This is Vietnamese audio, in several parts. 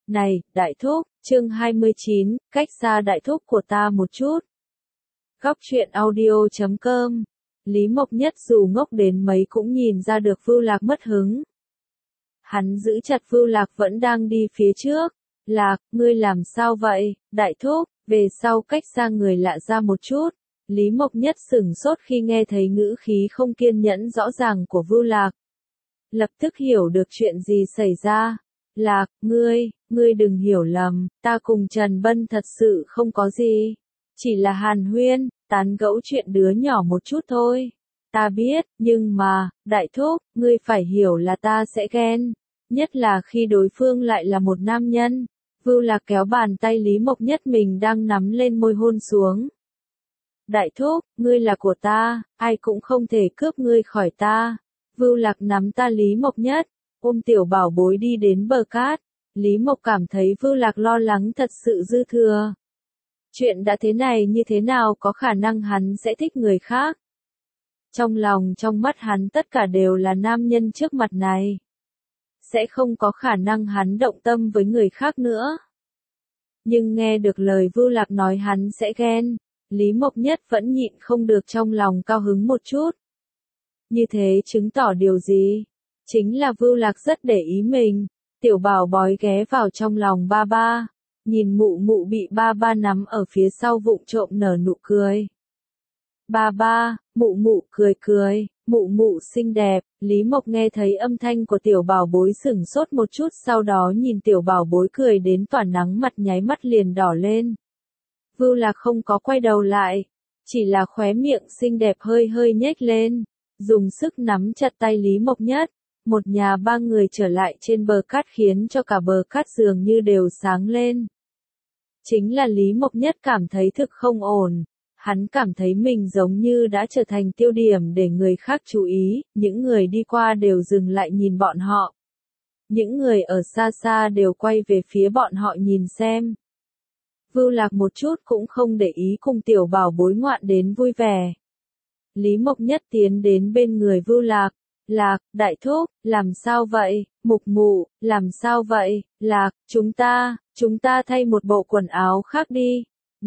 Này, đại thúc, chương 29, cách xa đại thúc của ta một chút. Góc truyện audio.com. Lý Mộc Nhất dù ngốc đến mấy cũng nhìn ra được Vưu Lạc mất hứng. Hắn giữ chặt Vưu Lạc vẫn đang đi phía trước. Lạc, ngươi làm sao vậy, đại thúc, về sau cách xa người lạ ra một chút. Lý Mộc Nhất sửng sốt khi nghe thấy ngữ khí không kiên nhẫn rõ ràng của Vưu Lạc. Lập tức hiểu được chuyện gì xảy ra. Lạc, ngươi đừng hiểu lầm, ta cùng Trần Bân thật sự không có gì. Chỉ là hàn huyên, tán gẫu chuyện đứa nhỏ một chút thôi. Ta biết, nhưng mà, đại thúc, ngươi phải hiểu là ta sẽ ghen. Nhất là khi đối phương lại là một nam nhân. Vưu Lạc kéo bàn tay Lý Mộc Nhất mình đang nắm lên môi hôn xuống. Đại thúc, ngươi là của ta, ai cũng không thể cướp ngươi khỏi ta. Vưu Lạc nắm ta Lý Mộc Nhất, ôm tiểu bảo bối đi đến bờ cát. Lý Mộc cảm thấy Vưu Lạc lo lắng thật sự dư thừa. Chuyện đã thế này như thế nào có khả năng hắn sẽ thích người khác. Trong lòng trong mắt hắn tất cả đều là nam nhân trước mặt này. Sẽ không có khả năng hắn động tâm với người khác nữa. Nhưng nghe được lời Vưu Lạc nói hắn sẽ ghen, Lý Mộc Nhất vẫn nhịn không được trong lòng cao hứng một chút. Như thế chứng tỏ điều gì? Chính là Vưu Lạc rất để ý mình. Tiểu bảo bói ghé vào trong lòng ba ba. Nhìn mụ mụ bị ba ba nắm ở phía sau vụng trộm nở nụ cười. Ba ba, mụ mụ cười cười, mụ mụ xinh đẹp. Lý Mộc nghe thấy âm thanh của tiểu bảo bối sửng sốt một chút, sau đó nhìn tiểu bảo bối cười đến tỏa nắng mặt nháy mắt liền đỏ lên. Vưu Lạc không có quay đầu lại, chỉ là khóe miệng xinh đẹp hơi hơi nhếch lên, dùng sức nắm chặt tay Lý Mộc Nhất. Một nhà ba người trở lại trên bờ cát khiến cho cả bờ cát dường như đều sáng lên. Chính là Lý Mộc Nhất cảm thấy thực không ổn. Hắn cảm thấy mình giống như đã trở thành tiêu điểm để người khác chú ý, những người đi qua đều dừng lại nhìn bọn họ. Những người ở xa xa đều quay về phía bọn họ nhìn xem. Vưu Lạc một chút cũng không để ý cùng tiểu bảo bối ngoạn đến vui vẻ. Lý Mộc Nhất tiến đến bên người Vưu Lạc. Lạc, đại thúc, làm sao vậy, mục mụ, làm sao vậy, Lạc, chúng ta thay một bộ quần áo khác đi.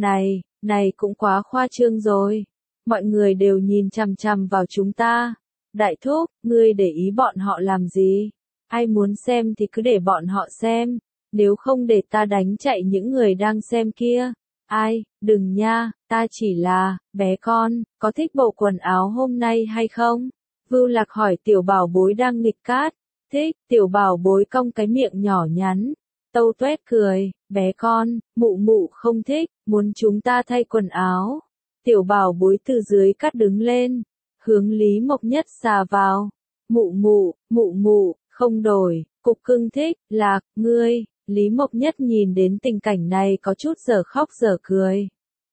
Này cũng quá khoa trương rồi. Mọi người đều nhìn chằm chằm vào chúng ta. Đại thúc, ngươi để ý bọn họ làm gì? Ai muốn xem thì cứ để bọn họ xem. Nếu không để ta đánh chạy những người đang xem kia. Ai, đừng nha, ta chỉ là, bé con, có thích bộ quần áo hôm nay hay không? Vưu Lạc hỏi tiểu bảo bối đang nghịch cát. Thích, tiểu bảo bối cong cái miệng nhỏ nhắn. Tâu tuét cười, bé con, mụ mụ không thích, muốn chúng ta thay quần áo. Tiểu bảo bối từ dưới cát đứng lên, hướng Lý Mộc Nhất xà vào. Mụ mụ, không đổi, cục cưng thích, Lạc, ngươi. Lý Mộc Nhất nhìn đến tình cảnh này có chút dở khóc dở cười.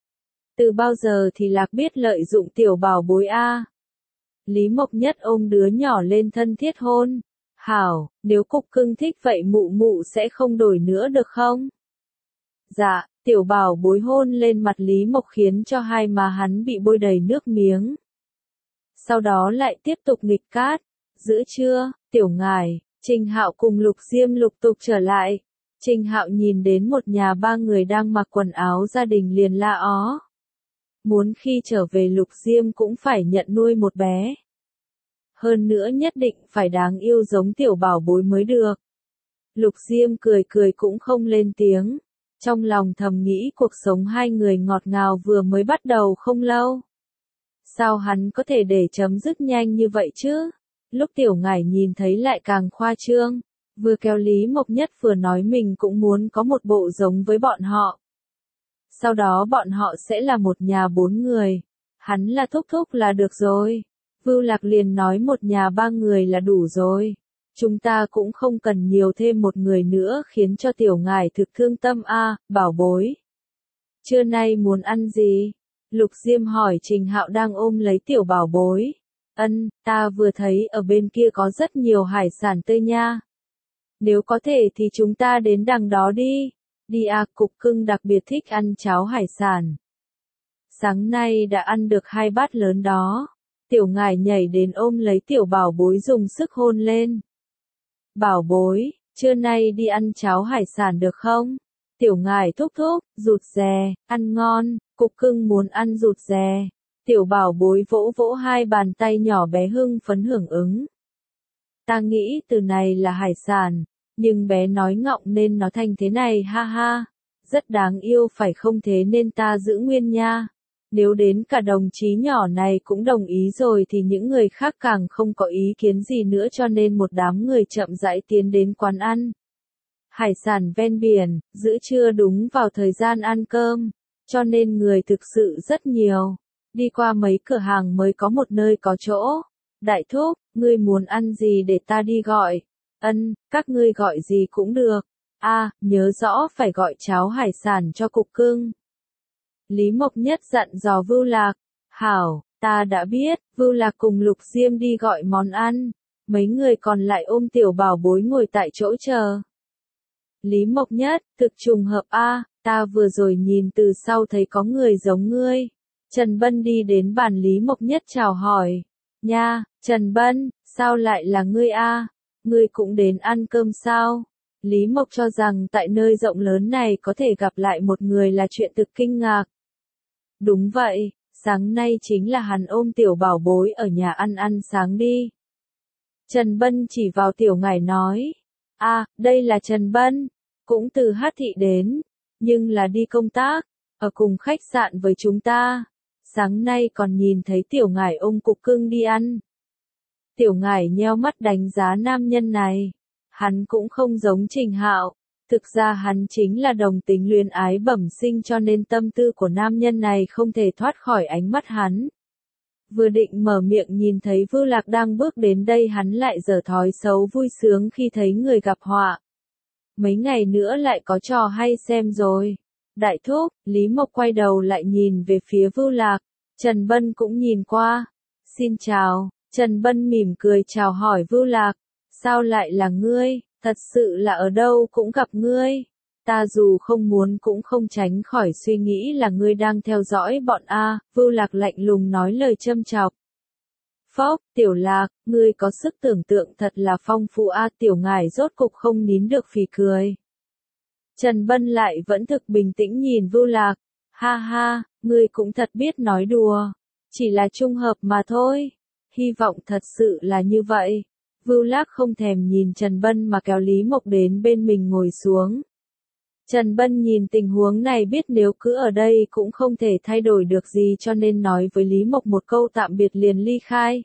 Từ bao giờ thì Lạc biết lợi dụng tiểu bảo bối a? Lý Mộc Nhất ôm đứa nhỏ lên thân thiết hôn. Hảo, nếu cục cưng thích vậy mụ mụ sẽ không đổi nữa được không? Dạ, tiểu bảo bối hôn lên mặt Lý Mộc khiến cho hai má hắn bị bôi đầy nước miếng. Sau đó lại tiếp tục nghịch cát. Giữa trưa, tiểu ngải, Trình Hạo cùng Lục Diêm lục tục trở lại. Trình Hạo nhìn đến một nhà ba người đang mặc quần áo gia đình liền la ó. Muốn khi trở về Lục Diêm cũng phải nhận nuôi một bé. Hơn nữa nhất định phải đáng yêu giống tiểu bảo bối mới được. Lục Diêm cười cười cũng không lên tiếng. Trong lòng thầm nghĩ cuộc sống hai người ngọt ngào vừa mới bắt đầu không lâu. Sao hắn có thể để chấm dứt nhanh như vậy chứ? Lúc tiểu ngải nhìn thấy lại càng khoa trương. Vừa kéo Lý Mộc Nhất vừa nói mình cũng muốn có một bộ giống với bọn họ. Sau đó bọn họ sẽ là một nhà 4 người. Hắn là thúc thúc là được rồi. Vưu Lạc liền nói một nhà 3 người là đủ rồi. Chúng ta cũng không cần nhiều thêm một người nữa khiến cho tiểu ngải thực thương tâm a, bảo bối. Trưa nay muốn ăn gì? Lục Diêm hỏi Trình Hạo đang ôm lấy tiểu bảo bối. Ta vừa thấy ở bên kia có rất nhiều hải sản tươi nha. Nếu có thể thì chúng ta đến đằng đó đi. Đi à, cục cưng đặc biệt thích ăn cháo hải sản. Sáng nay đã ăn được 2 bát lớn đó. Tiểu ngải nhảy đến ôm lấy tiểu bảo bối dùng sức hôn lên. Bảo bối, trưa nay đi ăn cháo hải sản được không? Tiểu ngải thúc thúc, rụt rè, ăn ngon, cục cưng muốn ăn rụt rè. Tiểu bảo bối vỗ vỗ hai bàn tay nhỏ bé hưng phấn hưởng ứng. Ta nghĩ từ này là hải sản, nhưng bé nói ngọng nên nó thành thế này ha ha. Rất đáng yêu phải không, thế nên ta giữ nguyên nha. Nếu đến cả đồng chí nhỏ này cũng đồng ý rồi thì những người khác càng không có ý kiến gì nữa, cho nên một đám người chậm rãi tiến đến quán ăn. Hải sản ven biển, giữa trưa đúng vào thời gian ăn cơm, cho nên người thực sự rất nhiều. Đi qua mấy cửa hàng mới có một nơi có chỗ. Đại thúc, ngươi muốn ăn gì để ta đi gọi? Ân, các ngươi gọi gì cũng được. À, nhớ rõ phải gọi cháo hải sản cho cục cưng. Lý Mộc Nhất dặn dò Vưu Lạc. Hảo, ta đã biết. Vưu Lạc cùng Lục Diêm đi gọi món ăn. Mấy người còn lại ôm tiểu bảo bối ngồi tại chỗ chờ. Lý Mộc Nhất, thực trùng hợp a, ta vừa rồi nhìn từ sau thấy có người giống ngươi. Trần Bân đi đến bàn Lý Mộc Nhất chào hỏi. Nha, Trần Bân, sao lại là ngươi a? Ngươi cũng đến ăn cơm sao? Lý Mộc cho rằng tại nơi rộng lớn này có thể gặp lại một người là chuyện thực kinh ngạc. Đúng vậy, sáng nay chính là hắn ôm tiểu bảo bối ở nhà ăn sáng đi. Trần Bân chỉ vào tiểu ngải nói. À, đây là Trần Bân, cũng từ Hát Thị đến, nhưng là đi công tác, ở cùng khách sạn với chúng ta. Sáng nay còn nhìn thấy tiểu ngải ôm cục cưng đi ăn. Tiểu ngải nheo mắt đánh giá nam nhân này. Hắn cũng không giống Trình Hạo. Thực ra hắn chính là đồng tính luyến ái bẩm sinh, cho nên tâm tư của nam nhân này không thể thoát khỏi ánh mắt hắn. Vừa định mở miệng nhìn thấy Vưu Lạc đang bước đến đây, hắn lại giở thói xấu vui sướng khi thấy người gặp họa. Mấy ngày nữa lại có trò hay xem rồi. Đại thúc, Lý Mộc quay đầu lại nhìn về phía Vưu Lạc. Trần Bân cũng nhìn qua. Xin chào. Trần Bân mỉm cười chào hỏi Vưu Lạc. Sao lại là ngươi? Thật sự là ở đâu cũng gặp ngươi. Ta dù không muốn cũng không tránh khỏi suy nghĩ là ngươi đang theo dõi bọn A. Vưu Lạc lạnh lùng nói lời châm chọc. Phốc, Tiểu Lạc, ngươi có sức tưởng tượng thật là phong phú a. Tiểu ngải rốt cục không nín được phì cười. Trần Bân lại vẫn thực bình tĩnh nhìn Vưu Lạc. Ha ha, ngươi cũng thật biết nói đùa. Chỉ là trung hợp mà thôi. Hy vọng thật sự là như vậy. Vưu Lạc không thèm nhìn Trần Bân mà kéo Lý Mộc đến bên mình ngồi xuống. Trần Bân nhìn tình huống này biết nếu cứ ở đây cũng không thể thay đổi được gì, cho nên nói với Lý Mộc một câu tạm biệt liền ly khai.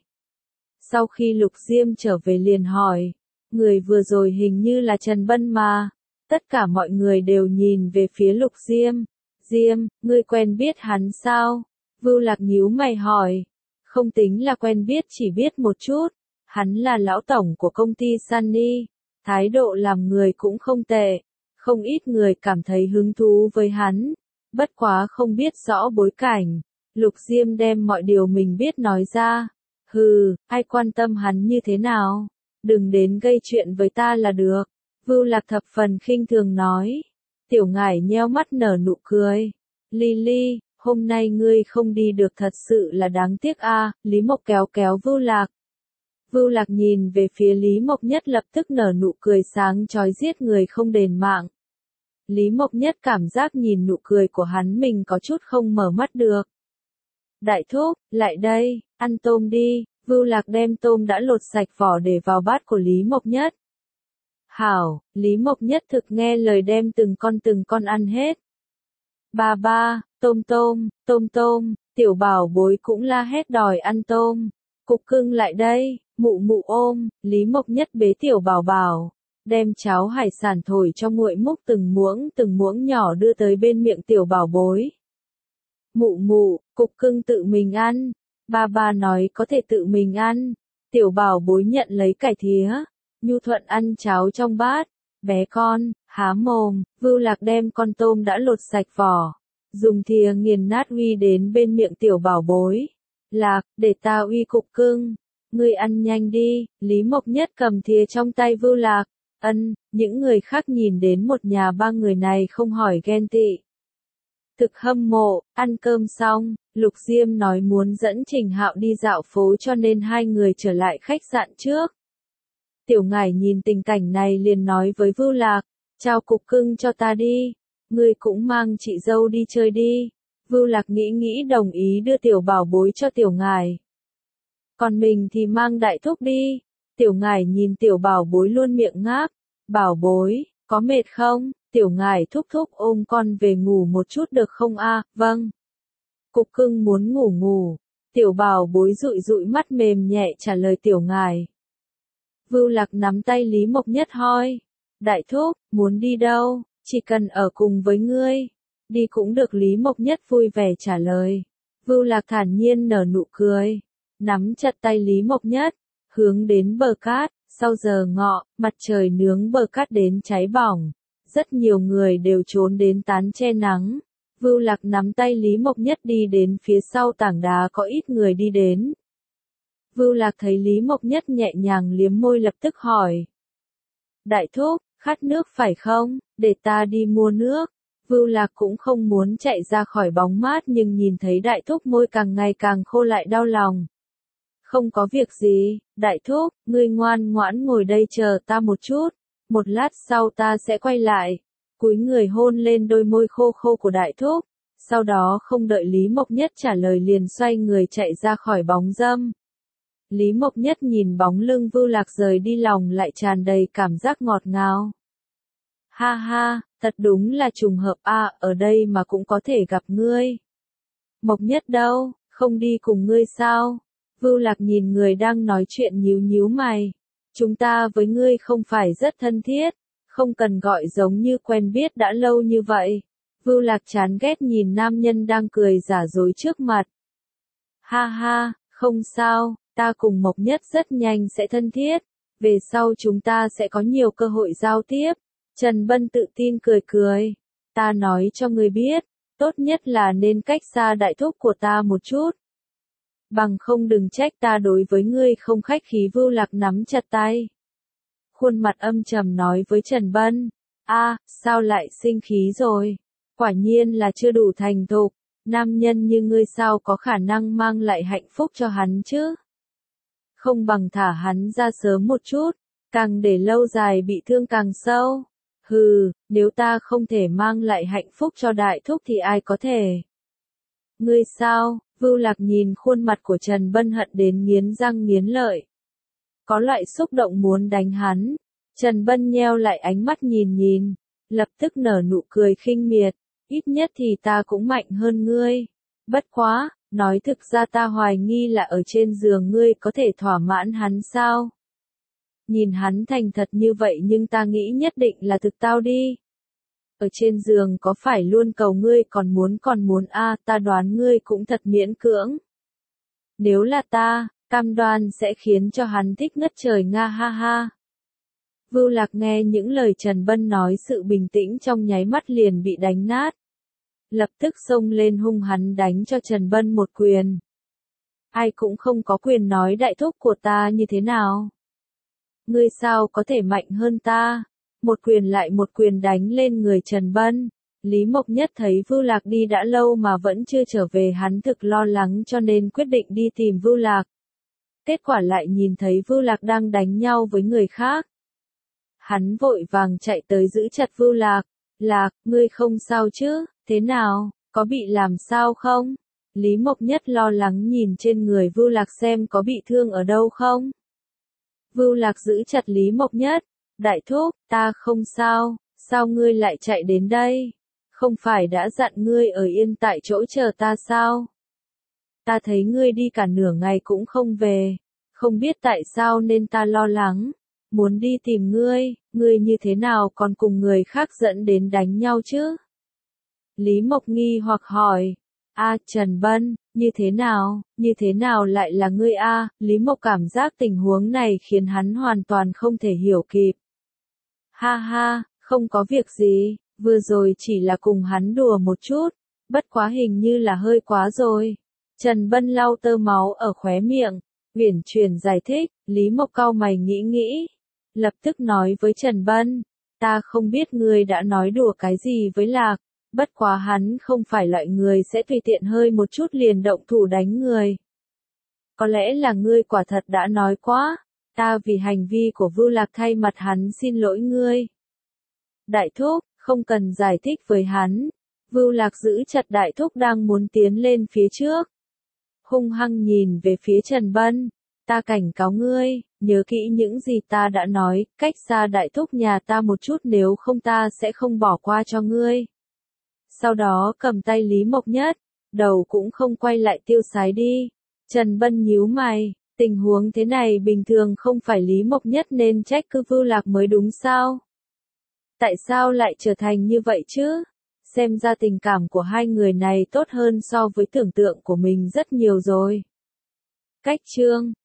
Sau khi Lục Diêm trở về liền hỏi, người vừa rồi hình như là Trần Bân mà. Tất cả mọi người đều nhìn về phía Lục Diêm. Diêm, ngươi quen biết hắn sao? Vưu Lạc nhíu mày hỏi. Không tính là quen biết, chỉ biết một chút. Hắn là lão tổng của công ty Sunny. Thái độ làm người cũng không tệ. Không ít người cảm thấy hứng thú với hắn. Bất quá không biết rõ bối cảnh. Lục Diêm đem mọi điều mình biết nói ra. Hừ, ai quan tâm hắn như thế nào? Đừng đến gây chuyện với ta là được. Vưu Lạc thập phần khinh thường nói. Tiểu ngải nheo mắt nở nụ cười. Lily, hôm nay ngươi không đi được thật sự là đáng tiếc a. Lý Mộc kéo kéo Vưu Lạc. Vưu Lạc nhìn về phía Lý Mộc Nhất lập tức nở nụ cười sáng chói, giết người không đền mạng. Lý Mộc Nhất cảm giác nhìn nụ cười của hắn mình có chút không mở mắt được. Đại thúc, lại đây, ăn tôm đi. Vưu Lạc đem tôm đã lột sạch vỏ để vào bát của Lý Mộc Nhất. Hảo, Lý Mộc Nhất thực nghe lời đem từng con ăn hết. Ba ba, tôm tôm, tôm tôm, tiểu bảo bối cũng la hét đòi ăn tôm. Cục cưng lại đây, mụ mụ ôm. Lý Mộc Nhất bế tiểu bảo bảo, đem cháo hải sản thổi cho nguội, múc từng muỗng nhỏ đưa tới bên miệng tiểu bảo bối. Mụ mụ, cục cưng tự mình ăn. Ba ba nói có thể tự mình ăn. Tiểu bảo bối nhận lấy cải thía, nhu thuận ăn cháo trong bát. Bé con, há mồm. Vưu Lạc đem con tôm đã lột sạch vỏ, dùng thìa nghiền nát uy đến bên miệng tiểu bảo bối. Lạc, để ta uy cục cưng. Ngươi ăn nhanh đi. Lý Mộc Nhất cầm thìa trong tay Vưu Lạc. Ân, những người khác nhìn đến một nhà ba người này không hỏi ghen tị. Thực hâm mộ. Ăn cơm xong, Lục Diêm nói muốn dẫn Trình Hạo đi dạo phố, cho nên hai người trở lại khách sạn trước. Tiểu Ngải nhìn tình cảnh này liền nói với Vưu Lạc, trao cục cưng cho ta đi, ngươi cũng mang chị dâu đi chơi đi. Vưu Lạc nghĩ nghĩ đồng ý đưa tiểu bảo bối cho Tiểu Ngải. Còn mình thì mang đại thúc đi. Tiểu Ngải nhìn tiểu bảo bối luôn miệng ngáp. Bảo bối, có mệt không? Tiểu Ngải thúc thúc ôm con về ngủ một chút được không a? Vâng. Cục cưng muốn ngủ ngủ. Tiểu bảo bối dụi dụi mắt mềm nhẹ trả lời Tiểu Ngải. Vưu Lạc nắm tay Lý Mộc Nhất hỏi. Đại thúc, muốn đi đâu? Chỉ cần ở cùng với ngươi. Đi cũng được, Lý Mộc Nhất vui vẻ trả lời. Vưu Lạc thản nhiên nở nụ cười. Nắm chặt tay Lý Mộc Nhất. Hướng đến bờ cát. Sau giờ ngọ, mặt trời nướng bờ cát đến cháy bỏng. Rất nhiều người đều trốn đến tán che nắng. Vưu Lạc nắm tay Lý Mộc Nhất đi đến phía sau tảng đá có ít người đi đến. Vưu Lạc thấy Lý Mộc Nhất nhẹ nhàng liếm môi lập tức hỏi. Đại thúc, khát nước phải không? Để ta đi mua nước. Vưu Lạc cũng không muốn chạy ra khỏi bóng mát nhưng nhìn thấy đại thúc môi càng ngày càng khô lại đau lòng. Không có việc gì, đại thúc, ngươi ngoan ngoãn ngồi đây chờ ta một chút. Một lát sau ta sẽ quay lại. Cúi người hôn lên đôi môi khô khô của đại thúc. Sau đó không đợi Lý Mộc Nhất trả lời liền xoay người chạy ra khỏi bóng râm. Lý Mộc Nhất nhìn bóng lưng Vưu Lạc rời đi lòng lại tràn đầy cảm giác ngọt ngào. Ha ha, thật đúng là trùng hợp a, ở đây mà cũng có thể gặp ngươi. Mộc Nhất đâu, không đi cùng ngươi sao? Vưu Lạc nhìn người đang nói chuyện nhíu nhíu mày. Chúng ta với ngươi không phải rất thân thiết, không cần gọi giống như quen biết đã lâu như vậy. Vưu Lạc chán ghét nhìn nam nhân đang cười giả dối trước mặt. Ha ha, không sao, ta cùng Mộc Nhất rất nhanh sẽ thân thiết. Về sau chúng ta sẽ có nhiều cơ hội giao tiếp. Trần Bân tự tin cười cười. Ta nói cho ngươi biết, tốt nhất là nên cách xa đại thúc của ta một chút. Bằng không đừng trách ta đối với ngươi không khách khí. Vưu Lạc nắm chặt tay. Khuôn mặt âm trầm nói với Trần Bân. A, sao lại sinh khí rồi? Quả nhiên là chưa đủ thành thục. Nam nhân như ngươi sao có khả năng mang lại hạnh phúc cho hắn chứ? Không bằng thả hắn ra sớm một chút, càng để lâu dài bị thương càng sâu. Hừ, nếu ta không thể mang lại hạnh phúc cho đại thúc thì ai có thể? Ngươi sao? Vưu Lạc nhìn khuôn mặt của Trần Bân hận đến nghiến răng nghiến lợi. Có loại xúc động muốn đánh hắn. Trần Bân nheo lại ánh mắt nhìn nhìn, lập tức nở nụ cười khinh miệt. Ít nhất thì ta cũng mạnh hơn ngươi. Bất quá, nói thực ra ta hoài nghi là ở trên giường ngươi có thể thỏa mãn hắn sao? Nhìn hắn thành thật như vậy nhưng ta nghĩ nhất định là thực tao đi. Ở trên giường có phải luôn cầu ngươi còn muốn a, ta đoán ngươi cũng thật miễn cưỡng. Nếu là ta, cam đoan sẽ khiến cho hắn thích ngất trời nga ha ha. Vưu Lạc nghe những lời Trần Bân nói sự bình tĩnh trong nháy mắt liền bị đánh nát. Lập tức xông lên hung hắn đánh cho Trần Bân một quyền. Ai cũng không có quyền nói đại thúc của ta như thế nào. Ngươi sao có thể mạnh hơn ta? Một quyền lại một quyền đánh lên người Trần Bân. Lý Mộc Nhất thấy Vưu Lạc đi đã lâu mà vẫn chưa trở về, hắn thực lo lắng cho nên quyết định đi tìm Vưu Lạc. Kết quả lại nhìn thấy Vưu Lạc đang đánh nhau với người khác. Hắn vội vàng chạy tới giữ chặt Vưu Lạc. Lạc, ngươi không sao chứ, thế nào, có bị làm sao không? Lý Mộc Nhất lo lắng nhìn trên người Vưu Lạc xem có bị thương ở đâu không? Vưu Lạc giữ chặt Lý Mộc Nhất. Đại thúc, ta không sao, sao ngươi lại chạy đến đây? Không phải đã dặn ngươi ở yên tại chỗ chờ ta sao? Ta thấy ngươi đi cả nửa ngày cũng không về, không biết tại sao nên ta lo lắng, muốn đi tìm ngươi, ngươi như thế nào còn cùng người khác dẫn đến đánh nhau chứ? Lý Mộc nghi hoặc hỏi. A, Trần Bân, như thế nào lại là ngươi a? Lý Mộc cảm giác tình huống này khiến hắn hoàn toàn không thể hiểu kịp. Ha ha, không có việc gì, vừa rồi chỉ là cùng hắn đùa một chút, bất quá hình như là hơi quá rồi. Trần Bân lau tơ máu ở khóe miệng, uyển chuyển giải thích. Lý Mộc cau mày nghĩ nghĩ, lập tức nói với Trần Bân, ta không biết ngươi đã nói đùa cái gì với Lạc, bất quá hắn không phải loại người sẽ tùy tiện hơi một chút liền động thủ đánh người. Có lẽ là ngươi quả thật đã nói quá, Ta vì hành vi của Vưu Lạc thay mặt hắn xin lỗi ngươi. Đại thúc, không cần giải thích với hắn. Vưu Lạc giữ chặt đại thúc đang muốn tiến lên phía trước. Hung hăng nhìn về phía Trần Bân. Ta cảnh cáo ngươi, nhớ kỹ những gì ta đã nói, cách xa đại thúc nhà ta một chút nếu không ta sẽ không bỏ qua cho ngươi. Sau đó cầm tay Lý Mộc Nhất, đầu cũng không quay lại tiêu sái đi. Trần Bân nhíu mày, tình huống thế này bình thường không phải Lý Mộc Nhất nên trách cứ Vưu Lạc mới đúng sao? Tại sao lại trở thành như vậy chứ? Xem ra tình cảm của hai người này tốt hơn so với tưởng tượng của mình rất nhiều rồi. Cách chương